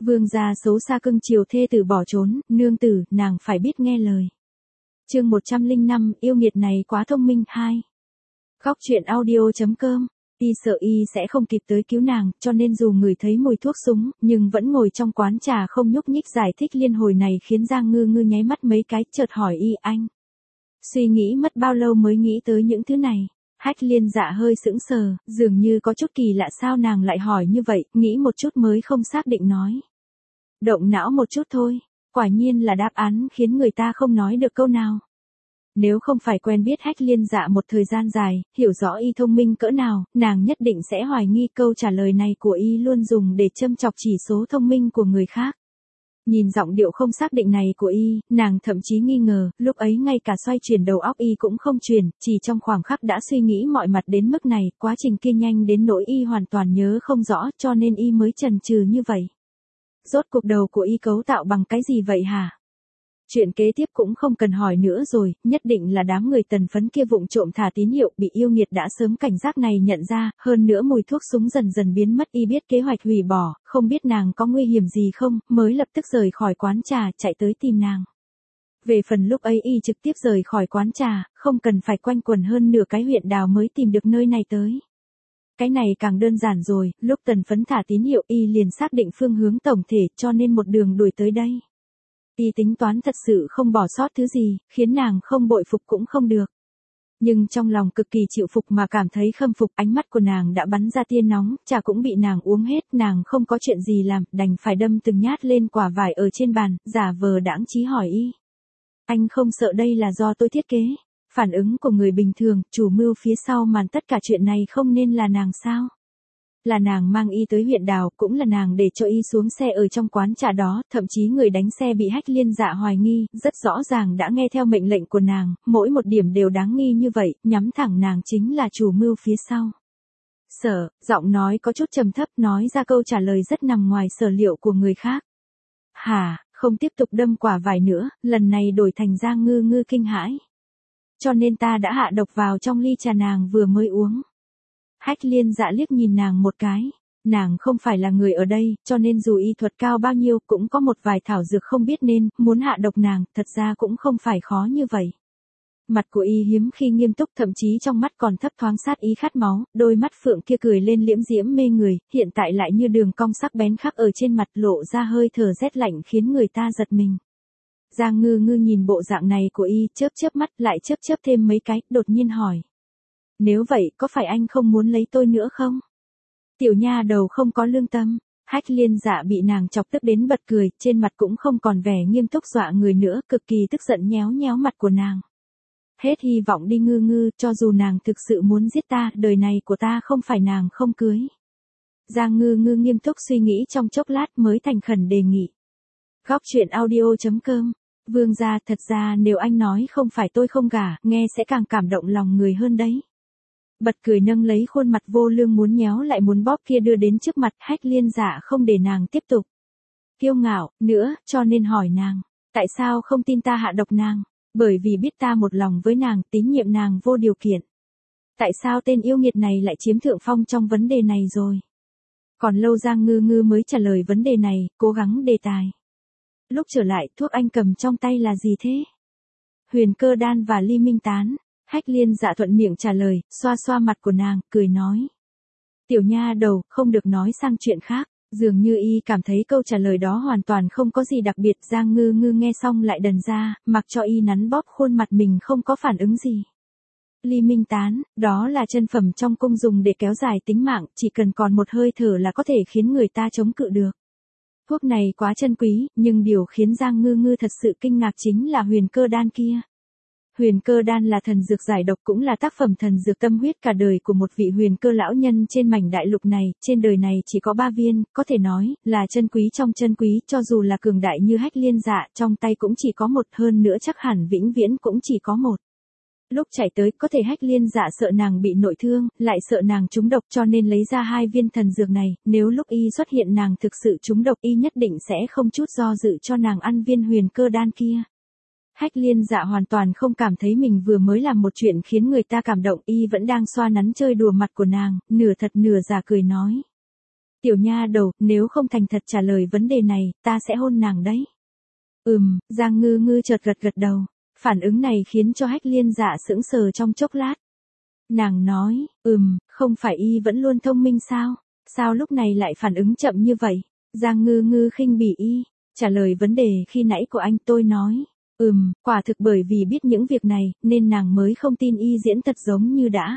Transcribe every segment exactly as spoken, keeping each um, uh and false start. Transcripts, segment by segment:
Vương gia xấu xa cưng chiều thê tử bỏ trốn, nương tử, nàng phải biết nghe lời. Chương một trăm lẻ năm, yêu nghiệt này quá thông minh. Hai. Góc truyện audio chấm com. Y sợ y sẽ không kịp tới cứu nàng, cho nên dù ngửi thấy mùi thuốc súng, nhưng vẫn ngồi trong quán trà không nhúc nhích. Giải thích liên hồi này khiến Giang Ngư Ngư nháy mắt mấy cái, chợt hỏi y anh. Suy nghĩ mất bao lâu mới nghĩ tới những thứ này. Hách Liên Dạ hơi sững sờ, dường như có chút kỳ lạ sao nàng lại hỏi như vậy, nghĩ một chút mới không xác định nói. Động não một chút thôi, quả nhiên là đáp án khiến người ta không nói được câu nào. Nếu không phải quen biết Hách Liên Dạ một thời gian dài, hiểu rõ y thông minh cỡ nào, nàng nhất định sẽ hoài nghi câu trả lời này của y luôn dùng để châm chọc chỉ số thông minh của người khác. Nhìn giọng điệu không xác định này của y, nàng thậm chí nghi ngờ, lúc ấy ngay cả xoay chuyển đầu óc y cũng không chuyển, chỉ trong khoảng khắc đã suy nghĩ mọi mặt đến mức này, quá trình kia nhanh đến nỗi y hoàn toàn nhớ không rõ, cho nên y mới chần chừ như vậy. Rốt cuộc đầu của y cấu tạo bằng cái gì vậy hả? Chuyện kế tiếp cũng không cần hỏi nữa rồi, nhất định là đám người Tần Phấn kia vụng trộm thả tín hiệu, bị yêu nghiệt đã sớm cảnh giác này nhận ra, hơn nữa mùi thuốc súng dần dần biến mất, y biết kế hoạch hủy bỏ, không biết nàng có nguy hiểm gì không, mới lập tức rời khỏi quán trà, chạy tới tìm nàng. Về phần lúc ấy y trực tiếp rời khỏi quán trà, không cần phải quanh quẩn hơn nửa cái huyện đảo mới tìm được nơi này tới. Cái này càng đơn giản rồi, lúc Tần Phấn thả tín hiệu y liền xác định phương hướng tổng thể, cho nên một đường đuổi tới đây. Y tính toán thật sự không bỏ sót thứ gì, khiến nàng không bội phục cũng không được. Nhưng trong lòng cực kỳ chịu phục mà cảm thấy khâm phục, ánh mắt của nàng đã bắn ra tia nóng, trà cũng bị nàng uống hết, nàng không có chuyện gì làm, đành phải đâm từng nhát lên quả vải ở trên bàn, giả vờ đãng trí hỏi y. Anh không sợ đây là do tôi thiết kế? Phản ứng của người bình thường, chủ mưu phía sau màn tất cả chuyện này không nên là nàng sao? Là nàng mang y tới huyện đảo, cũng là nàng để cho y xuống xe ở trong quán trà đó, thậm chí người đánh xe bị Hách Liên Dạ hoài nghi, rất rõ ràng đã nghe theo mệnh lệnh của nàng, mỗi một điểm đều đáng nghi như vậy, nhắm thẳng nàng chính là chủ mưu phía sau. Sở, giọng nói có chút trầm thấp, nói ra câu trả lời rất nằm ngoài sở liệu của người khác. Hả, không tiếp tục đâm quả vải nữa, lần này đổi thành Giang Ngư Ngư kinh hãi. Cho nên ta đã hạ độc vào trong ly trà nàng vừa mới uống. Hách Liên Dạ liếc nhìn nàng một cái, nàng không phải là người ở đây, cho nên dù y thuật cao bao nhiêu cũng có một vài thảo dược không biết nên, muốn hạ độc nàng, thật ra cũng không phải khó như vậy. Mặt của y hiếm khi nghiêm túc, thậm chí trong mắt còn thấp thoáng sát ý khát máu, đôi mắt phượng kia cười lên liễm diễm mê người, hiện tại lại như đường cong sắc bén khắc ở trên mặt, lộ ra hơi thở rét lạnh khiến người ta giật mình. Giang Ngư Ngư nhìn bộ dạng này của y, chớp chớp mắt, lại chớp chớp thêm mấy cái, đột nhiên hỏi. Nếu vậy, có phải anh không muốn lấy tôi nữa không? Tiểu nha đầu không có lương tâm. Hách Liên Dạ bị nàng chọc tức đến bật cười, trên mặt cũng không còn vẻ nghiêm túc dọa người nữa, cực kỳ tức giận nhéo nhéo mặt của nàng. Hết hy vọng đi Ngư Ngư, cho dù nàng thực sự muốn giết ta, đời này của ta không phải nàng không cưới. Giang Ngư Ngư nghiêm túc suy nghĩ trong chốc lát mới thành khẩn đề nghị. Góc truyện audio chấm com. Vương gia, thật ra nếu anh nói không phải tôi không gả, nghe sẽ càng cảm động lòng người hơn đấy. Bật cười nâng lấy khuôn mặt vô lương muốn nhéo lại muốn bóp kia đưa đến trước mặt. Hách Liên Dạ không để nàng tiếp tục kiêu ngạo nữa, cho nên hỏi nàng, tại sao không tin ta hạ độc nàng? Bởi vì biết ta một lòng với nàng, tín nhiệm nàng vô điều kiện. Tại sao tên yêu nghiệt này lại chiếm thượng phong trong vấn đề này rồi? Còn lâu Giang Ngư Ngư mới trả lời vấn đề này, cố gắng đề tài. Lúc trở lại, thuốc anh cầm trong tay là gì thế? Huyền Cơ Đan và Ly Minh Tán. Hách Liên Dạ thuận miệng trả lời, xoa xoa mặt của nàng, cười nói. Tiểu nha đầu, không được nói sang chuyện khác. Dường như y cảm thấy câu trả lời đó hoàn toàn không có gì đặc biệt. Giang Ngư Ngư nghe xong lại đần ra, mặc cho y nắn bóp khuôn mặt mình không có phản ứng gì. Ly Minh Tán, đó là chân phẩm trong cung dùng để kéo dài tính mạng, chỉ cần còn một hơi thở là có thể khiến người ta chống cự được. Thuốc này quá chân quý, nhưng điều khiến Giang Ngư Ngư thật sự kinh ngạc chính là Huyền Cơ Đan kia. Huyền Cơ Đan là thần dược giải độc, cũng là tác phẩm thần dược tâm huyết cả đời của một vị huyền cơ lão nhân trên mảnh đại lục này, trên đời này chỉ có ba viên, có thể nói là chân quý trong chân quý, cho dù là cường đại như Hách Liên Dạ, trong tay cũng chỉ có một, hơn nữa chắc hẳn vĩnh viễn cũng chỉ có một. Lúc chạy tới, có thể Hách Liên Dạ sợ nàng bị nội thương, lại sợ nàng trúng độc, cho nên lấy ra hai viên thần dược này, nếu lúc y xuất hiện nàng thực sự trúng độc, y nhất định sẽ không chút do dự cho nàng ăn viên Huyền Cơ Đan kia. Hách Liên Dạ hoàn toàn không cảm thấy mình vừa mới làm một chuyện khiến người ta cảm động, y vẫn đang xoa nắn chơi đùa mặt của nàng, nửa thật nửa giả cười nói. Tiểu nha đầu, nếu không thành thật trả lời vấn đề này, ta sẽ hôn nàng đấy. Ừm, Giang Ngư Ngư chợt gật gật đầu. Phản ứng này khiến cho Hách Liên Dạ sững sờ trong chốc lát. Nàng nói, ừm, không phải y vẫn luôn thông minh sao? Sao lúc này lại phản ứng chậm như vậy? Giang Ngư Ngư khinh bỉ y, trả lời vấn đề khi nãy của anh. Tôi nói, ừm, quả thực bởi vì biết những việc này, nên nàng mới không tin y diễn thật giống như đã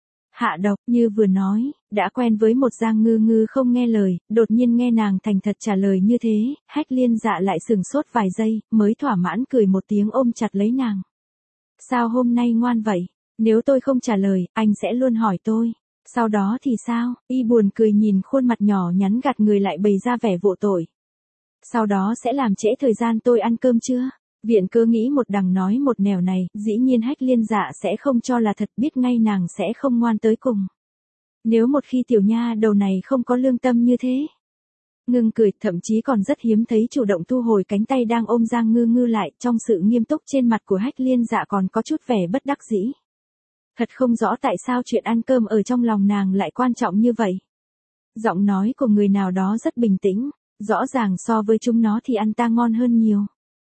hạ độc. Như vừa nói, đã quen với một Giang Ngư Ngư không nghe lời, đột nhiên nghe nàng thành thật trả lời như thế, Hách Liên Dạ lại sừng sốt vài giây, mới thỏa mãn cười một tiếng ôm chặt lấy nàng. Sao hôm nay ngoan vậy? Nếu tôi không trả lời, anh sẽ luôn hỏi tôi. Sau đó thì sao? Y buồn cười nhìn khuôn mặt nhỏ nhắn gạt người lại bày ra vẻ vô tội. Sau đó sẽ làm trễ thời gian tôi ăn cơm chưa? Viện Cơ nghĩ một đằng nói một nẻo này, dĩ nhiên Hách Liên Dạ sẽ không cho là thật, biết ngay nàng sẽ không ngoan tới cùng. Nếu một khi tiểu nha đầu này không có lương tâm như thế. Ngưng cười, thậm chí còn rất hiếm thấy chủ động thu hồi cánh tay đang ôm Giang Ngư Ngư lại, trong sự nghiêm túc trên mặt của Hách Liên Dạ còn có chút vẻ bất đắc dĩ. Thật không rõ tại sao chuyện ăn cơm ở trong lòng nàng lại quan trọng như vậy. Giọng nói của người nào đó rất bình tĩnh, rõ ràng so với chúng nó thì ăn ta ngon hơn nhiều.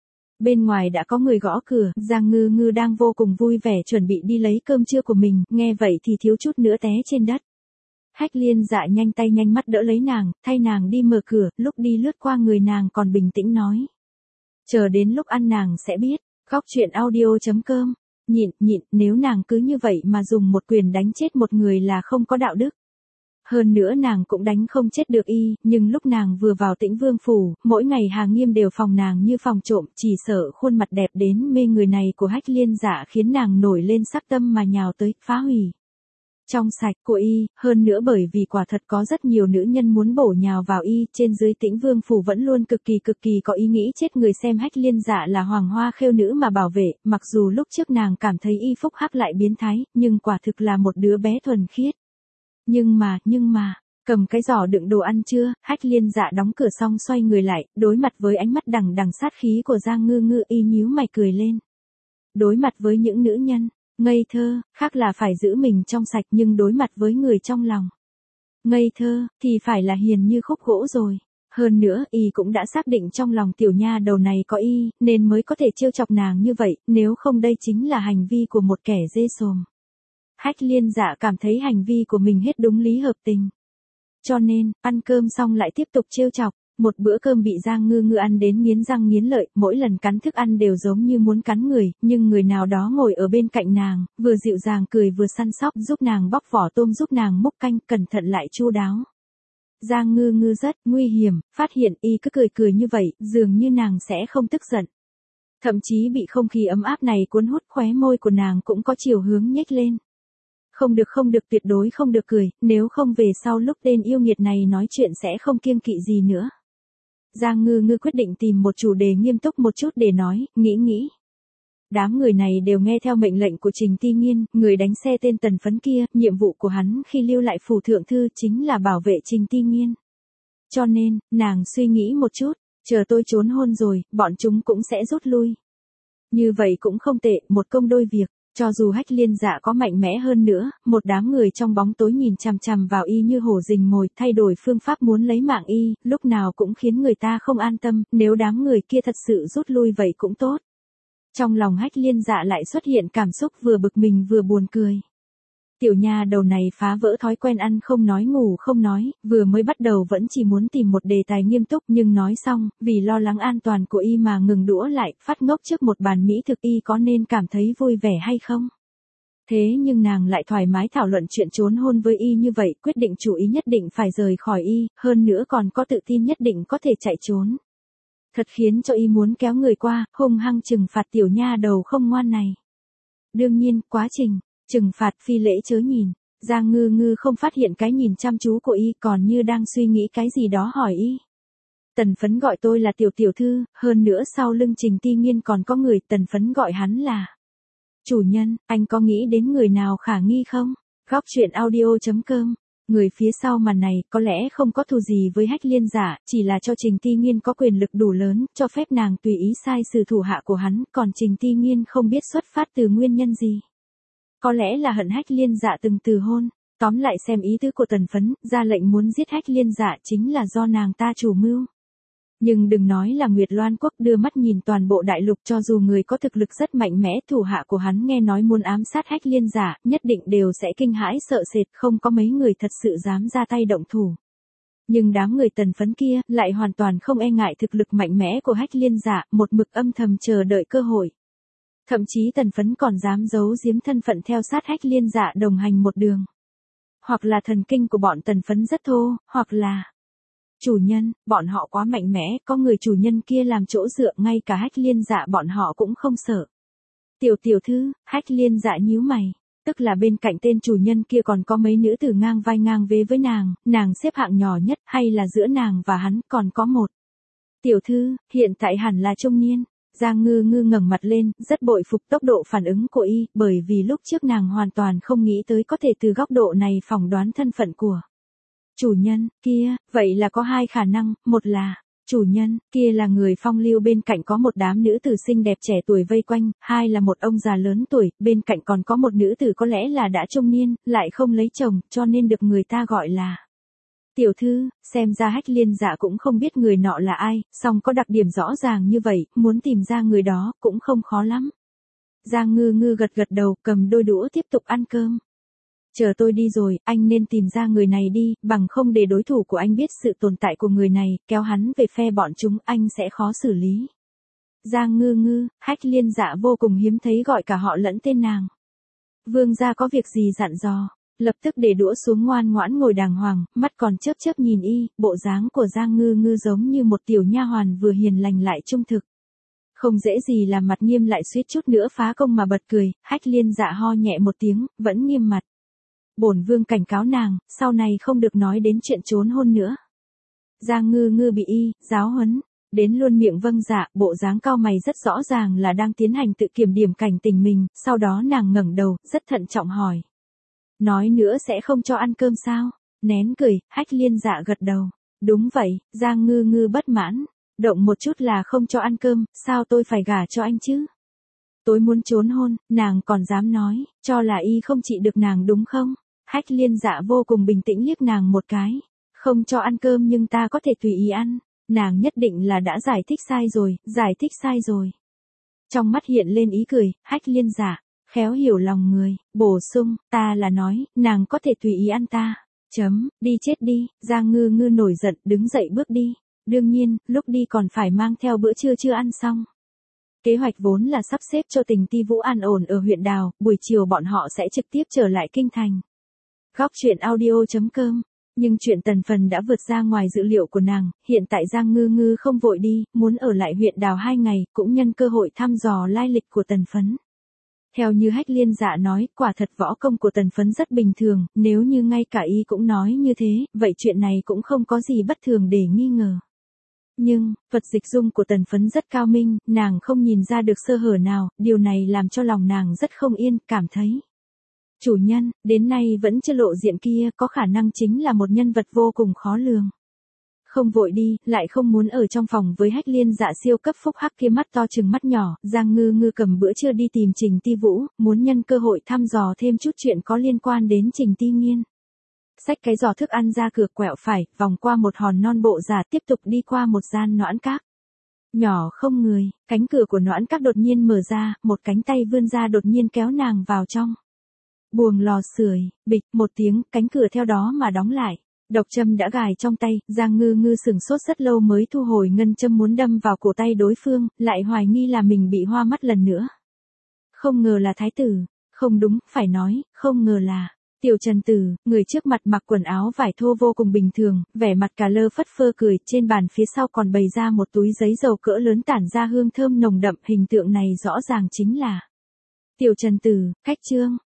Bên ngoài đã có người gõ cửa, Giang Ngư Ngư đang vô cùng vui vẻ chuẩn bị đi lấy cơm trưa của mình, nghe vậy thì thiếu chút nữa té trên đất. Hách Liên Dạ nhanh tay nhanh mắt đỡ lấy nàng, thay nàng đi mở cửa, lúc đi lướt qua người nàng còn bình tĩnh nói. Chờ đến lúc ăn nàng sẽ biết, khóc chuyện audio chấm com. Nhịn, nhịn, nếu nàng cứ như vậy mà dùng một quyền đánh chết một người là không có đạo đức. Hơn nữa nàng cũng đánh không chết được y, nhưng lúc nàng vừa vào Tĩnh Vương phủ, mỗi ngày Hà Nghiêm đều phòng nàng như phòng trộm, chỉ sợ khuôn mặt đẹp đến mê người này của Hách Liên Dạ khiến nàng nổi lên sắc tâm mà nhào tới, phá hủy. Trong sạch của y, hơn nữa bởi vì quả thật có rất nhiều nữ nhân muốn bổ nhào vào y, trên dưới Tĩnh Vương phủ vẫn luôn cực kỳ cực kỳ có ý nghĩ chết người xem Hách Liên Dạ là hoàng hoa khêu nữ mà bảo vệ, mặc dù lúc trước nàng cảm thấy y phúc hắc lại biến thái, nhưng quả thực là một đứa bé thuần khiết. Nhưng mà, nhưng mà, cầm cái giỏ đựng đồ ăn chưa? Hách Liên Dạ đóng cửa xong xoay người lại, đối mặt với ánh mắt đằng đằng sát khí của Giang Ngư Ngư, y nhíu mày cười lên. Đối mặt với những nữ nhân ngây thơ, khác là phải giữ mình trong sạch, nhưng đối mặt với người trong lòng ngây thơ, thì phải là hiền như khúc gỗ rồi. Hơn nữa, y cũng đã xác định trong lòng tiểu nha đầu này có y, nên mới có thể trêu chọc nàng như vậy, nếu không đây chính là hành vi của một kẻ dê sồm. Hách Liên Dạ cảm thấy hành vi của mình hết đúng lý hợp tình. Cho nên, ăn cơm xong lại tiếp tục trêu chọc. Một bữa cơm bị Giang Ngư Ngư ăn đến nghiến răng nghiến lợi, mỗi lần cắn thức ăn đều giống như muốn cắn người, nhưng người nào đó ngồi ở bên cạnh nàng, vừa dịu dàng cười vừa săn sóc, giúp nàng bóc vỏ tôm, giúp nàng múc canh, cẩn thận lại chu đáo. Giang Ngư Ngư rất nguy hiểm, phát hiện y cứ cười cười như vậy, dường như nàng sẽ không tức giận. Thậm chí bị không khí ấm áp này cuốn hút, khóe môi của nàng cũng có chiều hướng nhếch lên. Không được không được, tuyệt đối không được cười, nếu không về sau lúc tên yêu nghiệt này nói chuyện sẽ không kiêng kỵ gì nữa. Giang Ngư Ngư quyết định tìm một chủ đề nghiêm túc một chút để nói, nghĩ nghĩ. Đám người này đều nghe theo mệnh lệnh của Trình Ti Nghiên, người đánh xe tên Tần Phấn kia, nhiệm vụ của hắn khi lưu lại phủ thượng thư chính là bảo vệ Trình Ti Nghiên. Cho nên, nàng suy nghĩ một chút, chờ tôi trốn hôn rồi, bọn chúng cũng sẽ rút lui. Như vậy cũng không tệ, một công đôi việc. Cho dù Hách Liên Dạ có mạnh mẽ hơn nữa, một đám người trong bóng tối nhìn chằm chằm vào y như hổ rình mồi, thay đổi phương pháp muốn lấy mạng y, lúc nào cũng khiến người ta không an tâm, nếu đám người kia thật sự rút lui vậy cũng tốt. Trong lòng Hách Liên Dạ lại xuất hiện cảm xúc vừa bực mình vừa buồn cười. Tiểu nha đầu này phá vỡ thói quen ăn không nói ngủ không nói, vừa mới bắt đầu vẫn chỉ muốn tìm một đề tài nghiêm túc, nhưng nói xong, vì lo lắng an toàn của y mà ngừng đũa lại, phát ngốc trước một bàn mỹ thực, y có nên cảm thấy vui vẻ hay không? Thế nhưng nàng lại thoải mái thảo luận chuyện trốn hôn với y như vậy, quyết định chủ ý nhất định phải rời khỏi y, hơn nữa còn có tự tin nhất định có thể chạy trốn. Thật khiến cho y muốn kéo người qua, hung hăng trừng phạt tiểu nha đầu không ngoan này. Đương nhiên, quá trình trừng phạt phi lễ chớ nhìn. Giang Ngư Ngư không phát hiện cái nhìn chăm chú của y, còn như đang suy nghĩ cái gì đó hỏi y. Tần Phấn gọi tôi là tiểu tiểu thư, hơn nữa sau lưng Trình Ti Nghiên còn có người, Tần Phấn gọi hắn là chủ nhân, anh có nghĩ đến người nào khả nghi không? Góc chuyện audio chấm com. Người phía sau màn này có lẽ không có thù gì với Hách Liên Dạ, chỉ là cho Trình Ti Nghiên có quyền lực đủ lớn, cho phép nàng tùy ý sai xử thủ hạ của hắn, còn Trình Ti Nghiên không biết xuất phát từ nguyên nhân gì. Có lẽ là hận Hách Liên Dạ từng từ hôn. Tóm lại xem ý tứ của Tần Phấn, ra lệnh muốn giết Hách Liên Dạ chính là do nàng ta chủ mưu. Nhưng đừng nói là Nguyệt Loan Quốc, đưa mắt nhìn toàn bộ đại lục, cho dù người có thực lực rất mạnh mẽ, thủ hạ của hắn nghe nói muốn ám sát Hách Liên Dạ, nhất định đều sẽ kinh hãi sợ sệt, không có mấy người thật sự dám ra tay động thủ. Nhưng đám người Tần Phấn kia lại hoàn toàn không e ngại thực lực mạnh mẽ của Hách Liên Dạ, một mực âm thầm chờ đợi cơ hội. Thậm chí Tần Phấn còn dám giấu giếm thân phận theo sát Hách Liên Dạ đồng hành một đường. Hoặc là thần kinh của bọn Tần Phấn rất thô, hoặc là chủ nhân, bọn họ quá mạnh mẽ, có người chủ nhân kia làm chỗ dựa, ngay cả Hách Liên Dạ bọn họ cũng không sợ. Tiểu tiểu thư, Hách Liên Dạ nhíu mày, tức là bên cạnh tên chủ nhân kia còn có mấy nữ tử ngang vai ngang vế với nàng, nàng xếp hạng nhỏ nhất, hay là giữa nàng và hắn còn có một. Tiểu thư, hiện tại hẳn là trung niên. Giang Ngư Ngư ngẩng mặt lên, rất bội phục tốc độ phản ứng của y, bởi vì lúc trước nàng hoàn toàn không nghĩ tới có thể từ góc độ này phỏng đoán thân phận của chủ nhân kia. Vậy là có hai khả năng, một là chủ nhân kia là người phong lưu, bên cạnh có một đám nữ tử xinh đẹp trẻ tuổi vây quanh, hai là một ông già lớn tuổi, bên cạnh còn có một nữ tử có lẽ là đã trung niên, lại không lấy chồng, cho nên được người ta gọi là tiểu thư. Xem ra Hách Liên Dạ cũng không biết người nọ là ai, song có đặc điểm rõ ràng như vậy, muốn tìm ra người đó cũng không khó lắm. Giang Ngư Ngư gật gật đầu, cầm đôi đũa tiếp tục ăn cơm. Chờ tôi đi rồi, anh nên tìm ra người này đi, bằng không để đối thủ của anh biết sự tồn tại của người này, kéo hắn về phe bọn chúng, anh sẽ khó xử lý. Giang Ngư Ngư, Hách Liên Dạ vô cùng hiếm thấy gọi cả họ lẫn tên nàng. Vương gia có việc gì dặn dò? Lập tức để đũa xuống, ngoan ngoãn ngồi đàng hoàng, mắt còn chớp chớp nhìn y, bộ dáng của Giang Ngư Ngư giống như một tiểu nha hoàn vừa hiền lành lại trung thực. Không dễ gì làm mặt nghiêm lại suýt chút nữa phá công mà bật cười. Hách Liên Dạ ho nhẹ một tiếng, vẫn nghiêm mặt. Bổn vương cảnh cáo nàng, sau này không được nói đến chuyện trốn hôn nữa. Giang Ngư Ngư bị y giáo huấn, đến luôn miệng vâng dạ, bộ dáng cao mày rất rõ ràng là đang tiến hành tự kiểm điểm cảnh tình mình, sau đó nàng ngẩng đầu, rất thận trọng hỏi. Nói nữa sẽ không cho ăn cơm sao? Nén cười, Hách Liên Dạ gật đầu. Đúng vậy. Giang Ngư Ngư bất mãn. Động một chút là không cho ăn cơm, sao tôi phải gả cho anh chứ? Tôi muốn trốn hôn, nàng còn dám nói, cho là y không trị được nàng đúng không? Hách Liên Dạ vô cùng bình tĩnh liếc nàng một cái. Không cho ăn cơm nhưng ta có thể tùy ý ăn. Nàng nhất định là đã giải thích sai rồi, giải thích sai rồi. Trong mắt hiện lên ý cười, Hách Liên Dạ khéo hiểu lòng người, bổ sung, ta là nói, nàng có thể tùy ý ăn ta. Chấm, đi chết đi. Giang Ngư Ngư nổi giận, đứng dậy bước đi. Đương nhiên, lúc đi còn phải mang theo bữa trưa chưa ăn xong. Kế hoạch vốn là sắp xếp cho Tình Ti Vũ an ổn ở huyện đảo, buổi chiều bọn họ sẽ trực tiếp trở lại kinh thành. Góc truyện audio chấm com. Nhưng chuyện Tần Phần đã vượt ra ngoài dự liệu của nàng, hiện tại Giang Ngư Ngư không vội đi, muốn ở lại huyện đảo hai ngày, cũng nhân cơ hội thăm dò lai lịch của Tần Phấn. Theo như Hách Liên Dạ nói, quả thật võ công của Tần Phấn rất bình thường, nếu như ngay cả y cũng nói như thế, vậy chuyện này cũng không có gì bất thường để nghi ngờ. Nhưng, thuật dịch dung của Tần Phấn rất cao minh, nàng không nhìn ra được sơ hở nào, điều này làm cho lòng nàng rất không yên, cảm thấy. Chủ nhân, đến nay vẫn chưa lộ diện kia, có khả năng chính là một nhân vật vô cùng khó lường. Không vội đi, lại không muốn ở trong phòng với Hách Liên Dạ siêu cấp phúc hắc kia mắt to trừng mắt nhỏ. Giang Ngư Ngư cầm bữa trưa đi tìm Trình Ti Vũ, muốn nhân cơ hội thăm dò thêm chút chuyện có liên quan đến Trình Ti Nghiên. Xách cái giỏ thức ăn ra cửa, quẹo phải, vòng qua một hòn non bộ giả, tiếp tục đi qua một gian noãn các. Nhỏ không người, cánh cửa của noãn các đột nhiên mở ra, một cánh tay vươn ra đột nhiên kéo nàng vào trong. Buồng lò sưởi, bịch một tiếng, cánh cửa theo đó mà đóng lại. Độc châm đã gài trong tay, Giang Ngư Ngư sừng sốt rất lâu mới thu hồi ngân châm, muốn đâm vào cổ tay đối phương, lại hoài nghi là mình bị hoa mắt lần nữa. Không ngờ là thái tử, không đúng, phải nói, không ngờ là Tiểu Trần Tử. Người trước mặt mặc quần áo vải thô vô cùng bình thường, vẻ mặt cà lơ phất phơ cười, trên bàn phía sau còn bày ra một túi giấy dầu cỡ lớn tản ra hương thơm nồng đậm, hình tượng này rõ ràng chính là Tiểu Trần Tử. Khách trương,